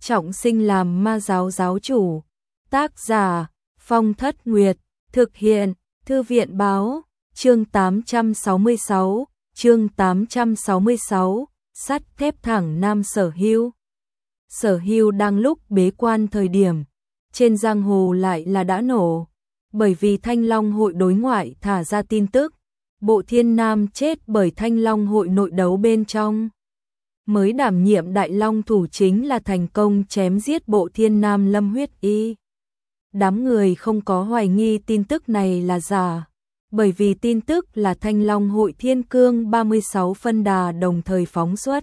trọng sinh làm ma giáo giáo chủ. Tác giả Phong Thất Nguyệt, thực hiện Thư viện báo, chương 866, chương 866, sắt thép thẳng nam Sở Hưu. Sở Hưu đang lúc bế quan thời điểm, trên giang hồ lại là đã nổ, bởi vì Thanh Long hội đối ngoại thả ra tin tức, Bộ Thiên Nam chết bởi Thanh Long hội nội đấu bên trong. Mới đảm nhiệm Đại Long thủ chính là thành công chém giết Bộ Thiên Nam Lâm Huyết Y. Đám người không có hoài nghi tin tức này là giả, bởi vì tin tức là Thanh Long hội Thiên Cương 36 phân đà đồng thời phóng xuất.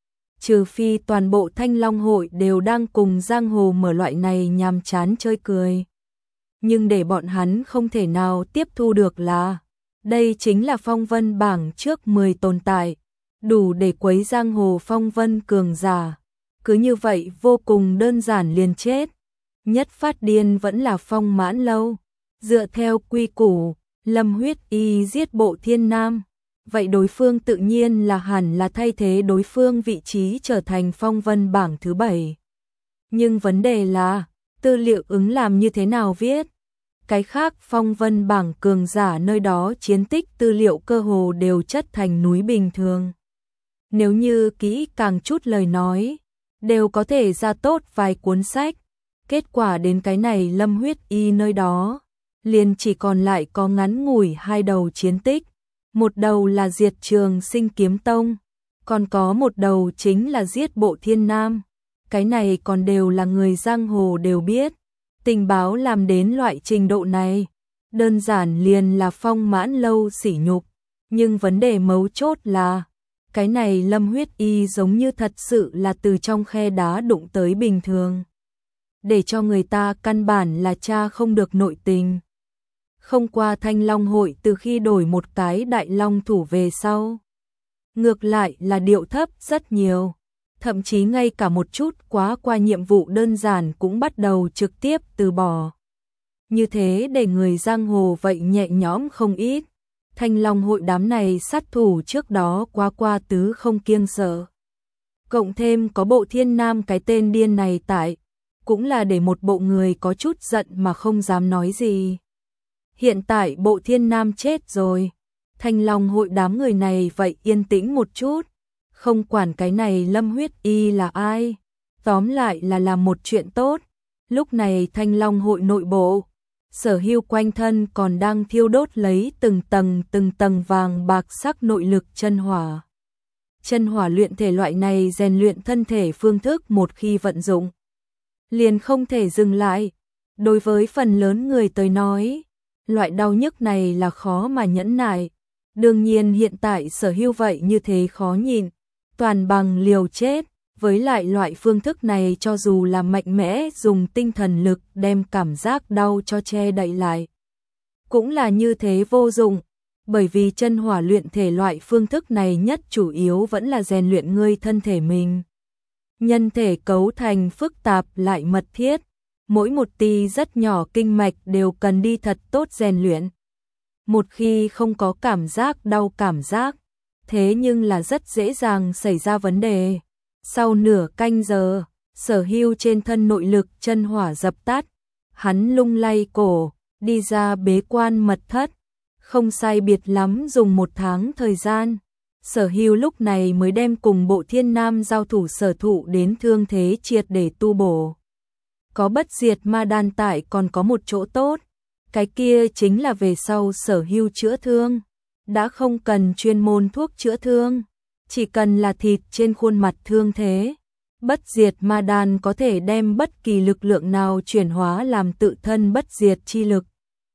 Trừ phi toàn bộ Thanh Long hội đều đang cùng giang hồ mở loại này nhàm chán chơi cười. Nhưng để bọn hắn không thể nào tiếp thu được là, đây chính là phong vân bảng trước 10 tồn tại, đủ để quấy giang hồ phong vân cường giả. Cứ như vậy vô cùng đơn giản liền chết. Nhất phát điên vẫn là Phong Mãn Lâu. Dựa theo quy củ, Lâm Huyết Y giết Bộ Thiên Nam, vậy đối phương tự nhiên là hẳn là thay thế đối phương vị trí trở thành phong vân bảng thứ 7. Nhưng vấn đề là, tư liệu ứng làm như thế nào viết? Cái khác phong vân bảng cường giả nơi đó chiến tích tư liệu cơ hồ đều chất thành núi bình thường. Nếu như kỹ càng chút lời nói, đều có thể ra tốt vài cuốn sách. Kết quả đến cái này Lâm Huyết Y nơi đó, liền chỉ còn lại có ngắn ngủi hai đầu chiến tích. Một đầu là diệt Trường Sinh Kiếm Tông, còn có một đầu chính là giết Bộ Thiên Nam. Cái này còn đều là người giang hồ đều biết. Tình báo làm đến loại trình độ này, đơn giản liền là Phong Mãn Lâu sỉ nhục. Nhưng vấn đề mấu chốt là, cái này Lâm Huyết Y giống như thật sự là từ trong khe đá đụng tới bình thường. Để cho người ta căn bản là tra không được nội tình. Không qua Thanh Long hội từ khi đổi một cái Đại Long thủ về sau, ngược lại là điệu thấp rất nhiều. Thậm chí ngay cả một chút quá qua nhiệm vụ đơn giản cũng bắt đầu trực tiếp từ bỏ. Như thế để người giang hồ vậy nhẹ nhõm không ít. Thanh Long hội đám này sát thủ trước đó quá qua tứ không kiêng sợ. Cộng thêm có Bộ Thiên Nam cái tên điên này tại, cũng là để một bộ người có chút giận mà không dám nói gì. Hiện tại Bộ Thiên Nam chết rồi, Thanh Long hội đám người này vậy yên tĩnh một chút, không quản cái này Lâm Huyết Y là ai, tóm lại là làm một chuyện tốt. Lúc này Thanh Long hội nội bộ, Sở Hưu quanh thân còn đang thiêu đốt lấy từng tầng vàng bạc sắc nội lực chân hỏa. Chân hỏa luyện thể loại này rèn luyện thân thể phương thức một khi vận dụng, liền không thể dừng lại. Đối với phần lớn người tới nói, loại đau nhức này là khó mà nhẫn nại. Đương nhiên hiện tại Sở Hưu vậy như thế khó nhịn, toàn bằng liều chết. Với lại loại phương thức này cho dù là mạnh mẽ dùng tinh thần lực đem cảm giác đau cho che đậy lại, cũng là như thế vô dụng. Bởi vì chân hỏa luyện thể loại phương thức này nhất chủ yếu vẫn là rèn luyện ngươi thân thể mình. Nhân thể cấu thành phức tạp lại mật thiết, mỗi một ti rất nhỏ kinh mạch đều cần đi thật tốt rèn luyện. Một khi không có cảm giác đau cảm giác, thế nhưng là rất dễ dàng xảy ra vấn đề. Sau nửa canh giờ, Sở Hưu trên thân nội lực chân hỏa dập tắt, hắn lung lay cổ, đi ra bế quan mật thất, không sai biệt lắm dùng 1 tháng thời gian. Sở Hưu lúc này mới đem cùng Bộ Thiên Nam giao thủ sở thụ đến thương thế triệt để tu bổ. Có bất diệt ma đan tại còn có một chỗ tốt, cái kia chính là về sau Sở Hưu chữa thương, đã không cần chuyên môn thuốc chữa thương, chỉ cần là thịt trên khuôn mặt thương thế. Bất diệt ma đan có thể đem bất kỳ lực lượng nào chuyển hóa làm tự thân bất diệt chi lực,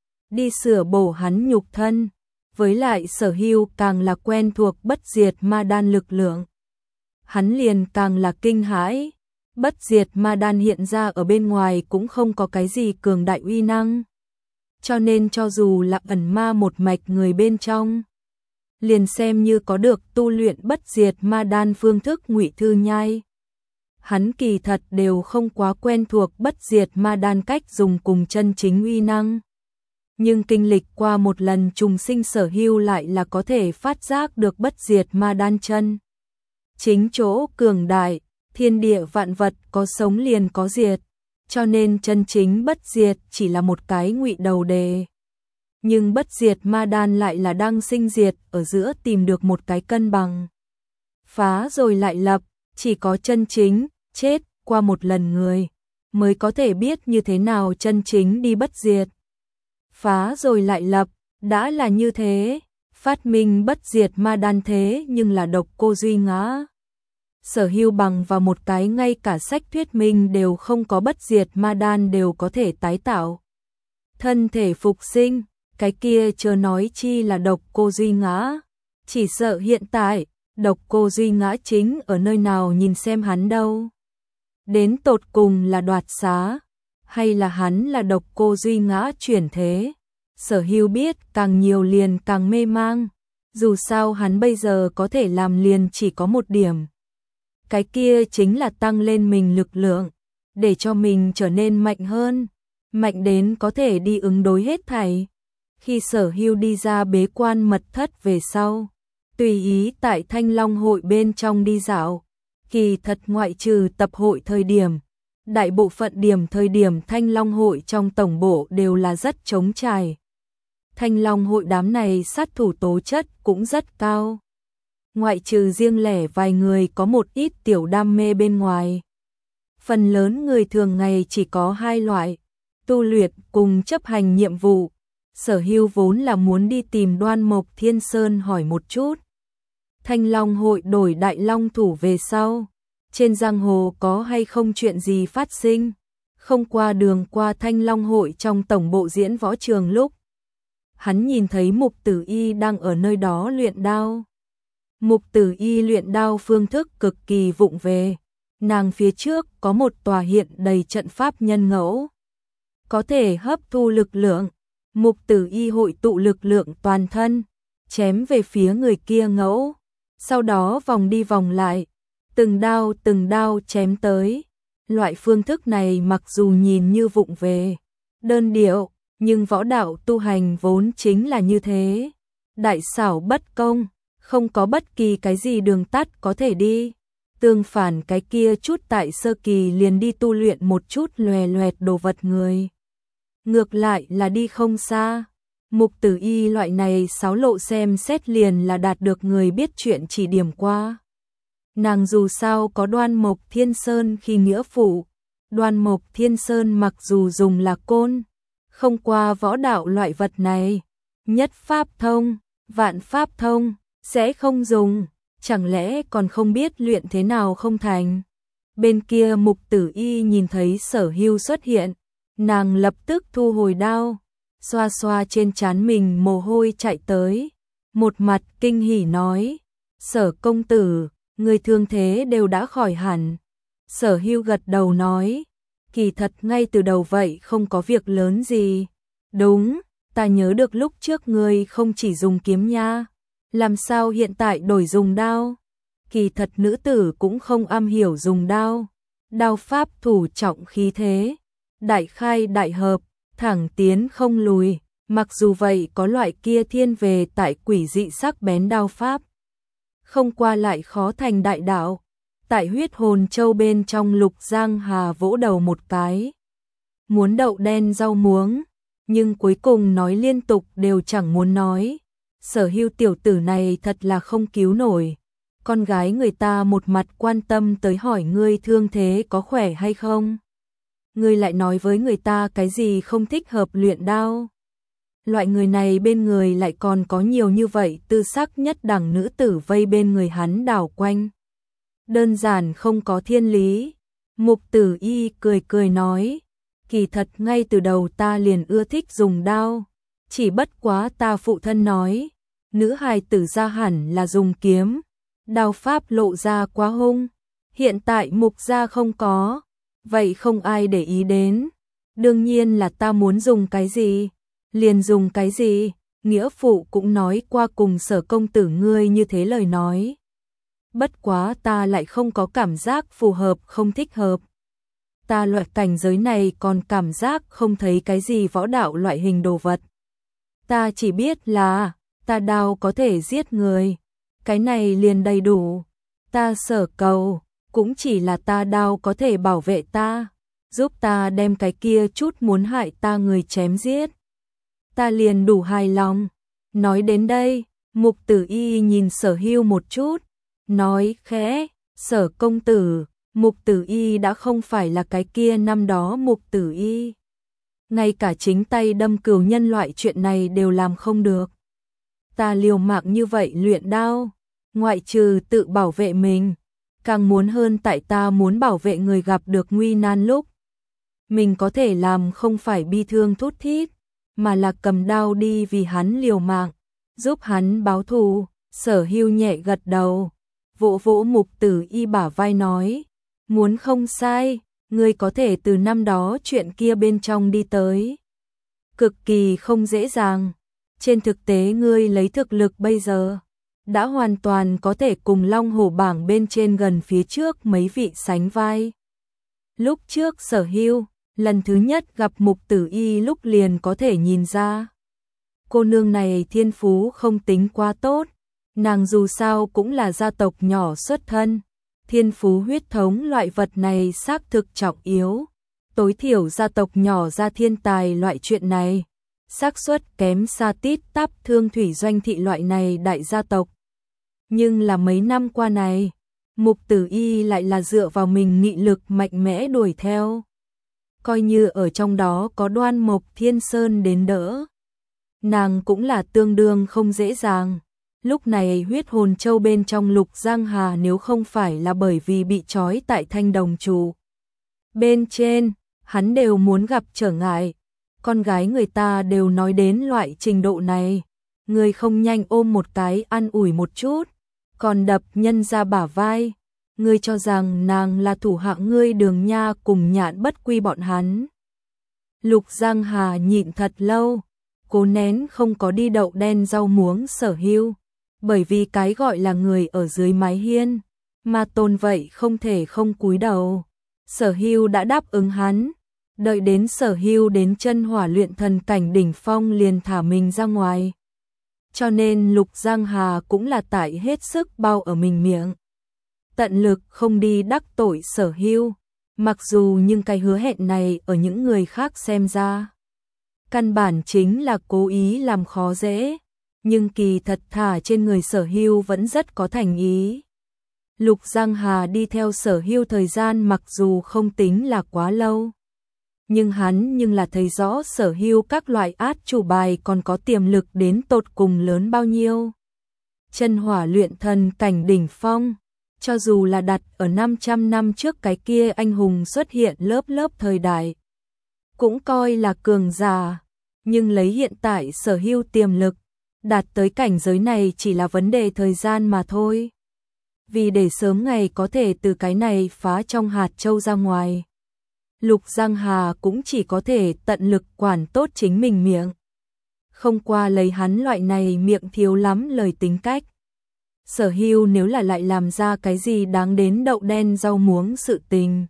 đi sửa bổ hắn nhục thân. Với lại Sở Hưu càng là quen thuộc bất diệt ma đan lực lượng, hắn liền càng là kinh hãi. Bất diệt ma đan hiện ra ở bên ngoài cũng không có cái gì cường đại uy năng, cho nên cho dù là ẩn ma một mạch người bên trong, liền xem như có được tu luyện bất diệt ma đan phương thức ngụy thư nhai, hắn kỳ thật đều không quá quen thuộc bất diệt ma đan cách dùng cùng chân chính uy năng. Nhưng kinh lịch qua một lần trùng sinh Sở Hưu lại là có thể phát giác được bất diệt ma đan chân chính chỗ cường đại, Thiên địa vạn vật có sống liền có diệt, cho nên chân chính bất diệt chỉ là một cái ngụy đầu đề. Nhưng bất diệt ma đan lại là đang sinh diệt ở giữa tìm được một cái cân bằng. Phá rồi lại lập, chỉ có chân chính, chết qua một lần người, mới có thể biết như thế nào chân chính đi bất diệt. Phá rồi lại lập, đã là như thế, phát minh bất diệt ma đan thế nhưng là độc cô Duy Ngã. Sở Hưu bằng vào một cái ngay cả sách thuyết minh đều không có bất diệt ma đan đều có thể tái tạo. Thân thể phục sinh, cái kia chớ nói chi là độc cô Duy Ngã. Chỉ sợ hiện tại, độc cô Duy Ngã chính ở nơi nào nhìn xem hắn đâu. Đến tột cùng là đoạt xá, hay là hắn là độc cô Duy Ngã chuyển thế. Sở Hưu biết càng nhiều liền càng mê mang, dù sao hắn bây giờ có thể làm liền chỉ có một điểm. Cái kia chính là tăng lên mình lực lượng, để cho mình trở nên mạnh hơn, mạnh đến có thể đi ứng đối hết thảy. Khi Sở Hưu đi ra bế quan mật thất về sau, tùy ý tại Thanh Long hội bên trong đi dạo, kỳ thật ngoại trừ tập hội thời điểm, đại bộ phận điểm thời điểm Thanh Long hội trong tổng bộ đều là rất trống trải. Thanh Long hội đám này sát thủ tố chất cũng rất cao. Ngoại trừ riêng lẻ vài người có một ít tiểu đam mê bên ngoài. Phần lớn người thường ngày chỉ có hai loại, tu luyện cùng chấp hành nhiệm vụ. Sở Hưu vốn là muốn đi tìm Đoan Mộc Thiên Sơn hỏi một chút. Thanh Long hội đổi Đại Long thủ về sau, trên giang hồ có hay không chuyện gì phát sinh, không qua đường qua Thanh Long hội trong tổng bộ diễn võ trường lúc. Hắn nhìn thấy Mục Tử Y đang ở nơi đó luyện đao. Mục Tử Y luyện đao phương thức cực kỳ vụng về, nàng phía trước có một tòa hiện đầy trận pháp nhân ngẫu, có thể hấp thu lực lượng. Mục Tử Y hội tụ lực lượng toàn thân, chém về phía người kia ngẫu, sau đó vòng đi vòng lại, từng đao chém tới. Loại phương thức này mặc dù nhìn như vụng về, đơn điệu, nhưng võ đạo tu hành vốn chính là như thế. Đại xảo bất công, không có bất kỳ cái gì đường tắt có thể đi. Tương phản cái kia chút tại sơ kỳ liền đi tu luyện một chút loè loẹt đồ vật người, ngược lại là đi không xa. Mục Tử Y loại này xáo lộ xem xét liền là đạt được người biết chuyện chỉ điểm qua. Nàng dù sao có Đoan Mộc Thiên Sơn khi nghĩa phụ. Đoan Mộc Thiên Sơn mặc dù dùng là côn, không qua võ đạo loại vật này, nhất pháp thông, vạn pháp thông, sẽ không dùng, chẳng lẽ còn không biết luyện thế nào không thành. Bên kia Mục Tử Y nhìn thấy Sở Hưu xuất hiện, nàng lập tức thu hồi đao, xoa xoa trên trán mình mồ hôi chạy tới, một mặt kinh hỉ nói: Sở công tử, người thương thế đều đã khỏi hẳn. Sở Hưu gật đầu nói: kỳ thật ngay từ đầu vậy không có việc lớn gì. Đúng, ta nhớ được lúc trước ngươi không chỉ dùng kiếm nha, làm sao hiện tại đổi dùng đao? Kỳ thật nữ tử cũng không am hiểu dùng đao. Đao pháp thủ trọng khí thế, đại khai đại hợp, thẳng tiến không lùi, mặc dù vậy có loại kia thiên về tại quỷ dị sắc bén đao pháp, không qua lại khó thành đại đạo. Tại Huyết Hồn Châu bên trong Lục Giang Hà vỗ đầu một cái, muốn đậu đen rau muống, nhưng cuối cùng nói liên tục đều chẳng muốn nói. Sở Hưu tiểu tử này thật là không cứu nổi. Con gái người ta một mặt quan tâm tới hỏi ngươi thương thế có khỏe hay không, ngươi lại nói với người ta cái gì không thích hợp luyện đao. Loại người này bên người lại còn có nhiều như vậy tư sắc nhất đẳng nữ tử vây bên người hắn đảo quanh, đơn giản không có thiên lý. Mục Tử Y cười cười nói: kỳ thật ngay từ đầu ta liền ưa thích dùng đao, chỉ bất quá ta phụ thân nói, nữ hài tử ra hẳn là dùng kiếm, đao pháp lộ ra quá hung. Hiện tại Mục gia không có, vậy không ai để ý đến. Đương nhiên là ta muốn dùng cái gì, liền dùng cái gì. Nghĩa phụ cũng nói qua cùng Sở công tử ngươi như thế lời nói. Bất quá ta lại không có cảm giác phù hợp không thích hợp. Ta loại cảnh giới này còn cảm giác không thấy cái gì võ đạo loại hình đồ vật. Ta chỉ biết là ta đao có thể giết người, cái này liền đầy đủ. Ta sở cầu cũng chỉ là ta đao có thể bảo vệ ta, giúp ta đem cái kia chút muốn hại ta người chém giết. Ta liền đủ hài lòng. Nói đến đây, Mục Tử Y nhìn Sở Hưu một chút, nói khẽ, Sở công tử, Mục Tử Y đã không phải là cái kia năm đó Mục Tử Y. Ngay cả chính tay đâm cừu nhân loại chuyện này đều làm không được. Ta liều mạng như vậy luyện đao, ngoại trừ tự bảo vệ mình, càng muốn hơn tại ta muốn bảo vệ người gặp được nguy nan lúc. Mình có thể làm không phải bi thương thút thít, mà là cầm đao đi vì hắn liều mạng, giúp hắn báo thù. Sở Hưu nhẹ gật đầu, vỗ vỗ Mục Tử Y bả vai nói, muốn không sai, ngươi có thể từ năm đó chuyện kia bên trong đi tới. Cực kỳ không dễ dàng, trên thực tế ngươi lấy thực lực bây giờ, đã hoàn toàn có thể cùng Long Hổ bảng bên trên gần phía trước mấy vị sánh vai. Lúc trước Sở Hưu, lần thứ nhất gặp Mục Tử Y lúc liền có thể nhìn ra. Cô nương này thiên phú không tính quá tốt, nàng dù sao cũng là gia tộc nhỏ xuất thân. Thiên phú huyết thống loại vật này xác thực trọng yếu. Tối thiểu gia tộc nhỏ ra thiên tài loại chuyện này, xác suất kém xa Tít Tắp Thương Thủy Doanh thị loại này đại gia tộc. Nhưng là mấy năm qua này, Mục Tử Y lại là dựa vào mình nghị lực mạnh mẽ đuổi theo. Coi như ở trong đó có Đoan Mộc Thiên Sơn đến đỡ, nàng cũng là tương đương không dễ dàng. Lúc này huyết hồn châu bên trong Lục Giang Hà nếu không phải là bởi vì bị trói tại thanh đồng trụ bên trên, hắn đều muốn gặp trở ngại. Con gái người ta đều nói đến loại trình độ này, người không nhanh ôm một cái an ủi một chút, còn đập nhân ra bả vai, ngươi cho rằng nàng là thủ hạ ngươi Đường Nha cùng Nhạn Bất Quy bọn hắn. Lục Giang Hà nhịn thật lâu, cố nén không có đi đậu đen rau muống Sở Hưu, bởi vì cái gọi là người ở dưới mái hiên, mà tôn vậy không thể không cúi đầu. Sở Hưu đã đáp ứng hắn, đợi đến Sở Hưu đến chân hỏa luyện thần cảnh đỉnh phong liền thả mình ra ngoài. Cho nên Lục Giang Hà cũng là tại hết sức bao ở mình miệng, tận lực không đi đắc tội Sở Hưu, mặc dù nhưng cái hứa hẹn này ở những người khác xem ra căn bản chính là cố ý làm khó dễ, nhưng kỳ thật thả trên người Sở Hưu vẫn rất có thành ý. Lục Giang Hà đi theo Sở Hưu thời gian mặc dù không tính là quá lâu, nhưng hắn nhưng là thấy rõ Sở Hưu các loại át chủ bài còn có tiềm lực đến tột cùng lớn bao nhiêu. Chân hỏa luyện thần cảnh đỉnh phong, cho dù là đặt ở 500 năm trước cái kia anh hùng xuất hiện lớp lớp thời đại, cũng coi là cường giả, nhưng lấy hiện tại Sở Hưu tiềm lực, đạt tới cảnh giới này chỉ là vấn đề thời gian mà thôi. Vì để sớm ngày có thể từ cái này phá trong hạt châu ra ngoài, Lục Giang Hà cũng chỉ có thể tận lực quản tốt chính mình miệng, không qua lấy hắn loại này miệng thiếu lắm lời tính cách. Sở Hưu nếu là lại làm ra cái gì đáng đến đậu đen rau muống sự tình,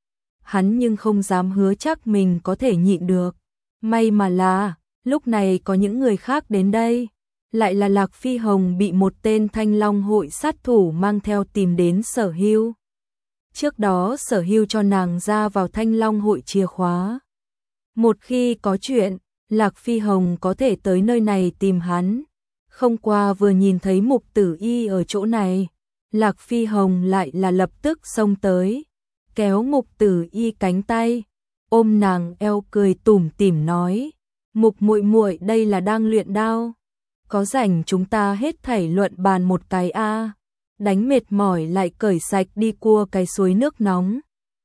hắn nhưng không dám hứa chắc mình có thể nhịn được. May mà là, lúc này có những người khác đến đây, lại là Lạc Phi Hồng bị một tên Thanh Long hội sát thủ mang theo tìm đến Sở Hưu. Trước đó Sở Hưu cho nàng ra vào Thanh Long hội chìa khóa. Một khi có chuyện, Lạc Phi Hồng có thể tới nơi này tìm hắn. Không qua vừa nhìn thấy Mục Tử Y ở chỗ này, Lạc Phi Hồng lại là lập tức xông tới, kéo Mục Tử Y cánh tay, ôm nàng eo cười tủm tỉm nói: "Mục muội muội đây là đang luyện đao, có rảnh chúng ta hết thảy luận bàn một cái a." Đánh mệt mỏi lại cởi sạch đi cua cái suối nước nóng.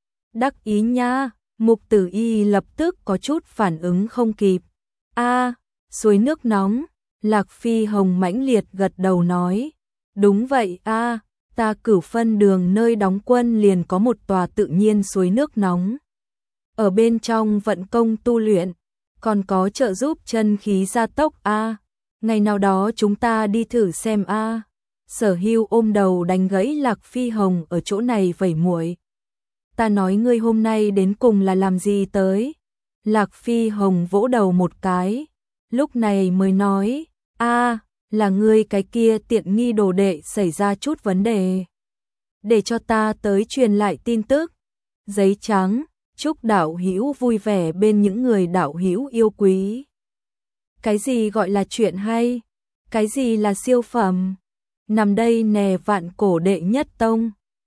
Đắc ý nha, Mục Tử Y lập tức có chút phản ứng không kịp. A, suối nước nóng, Lạc Phi Hồng mãnh liệt gật đầu nói. Đúng vậy a, ta Cửu Phân Đường nơi đóng quân liền có một tòa tự nhiên suối nước nóng. Ở bên trong vận công tu luyện, còn có trợ giúp chân khí gia tốc a. Ngày nào đó chúng ta đi thử xem a. Sở Hưu ôm đầu đánh gãy Lạc Phi Hồng ở chỗ này vẩy muội. Ta nói ngươi hôm nay đến cùng là làm gì tới? Lạc Phi Hồng vỗ đầu một cái, lúc này mới nói, a, là ngươi cái kia tiện nghi đồ đệ xảy ra chút vấn đề. để cho ta tới truyền lại tin tức. Giấy trắng, chúc đạo hữu vui vẻ bên những người đạo hữu yêu quý. Cái gì gọi là chuyện hay? Cái gì là siêu phẩm? Nằm đây nè vạn cổ đệ nhất tông.